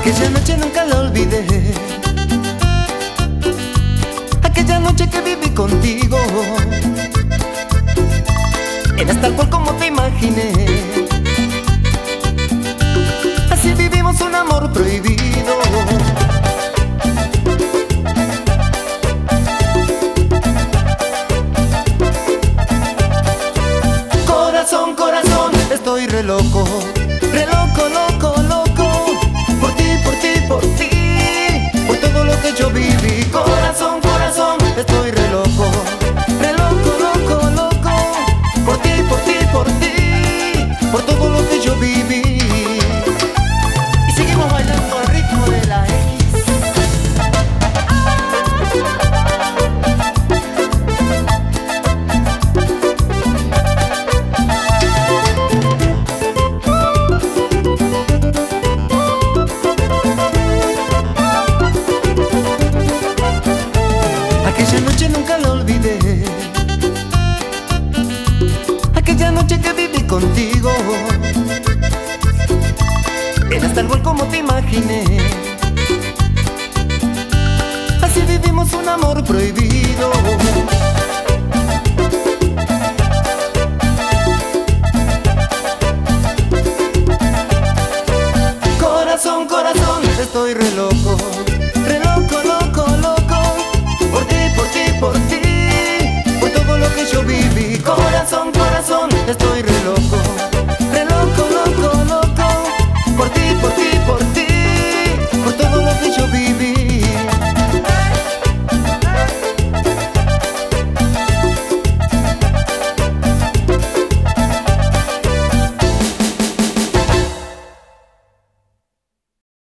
Aquella noche nunca la olvidé, aquella noche que viví contigo. Eras tal cual como te imaginé, así vivimos un amor prohibido. Corazón, corazón, estoy re loco, loco, loco, por ti, por ti, por ti, por todo lo que yo viví. Corazón, corazón, estoy re loco, loco, loco, por ti, por ti, por ti, por todo lo que yo viví. Y seguimos bailando al ritmo de la X. Aquella noche nunca la olvidé, aquella noche que viví contigo. Eras tal cual como te imaginé, así vivimos un amor prohibido. Corazón, corazón, estoy re loco,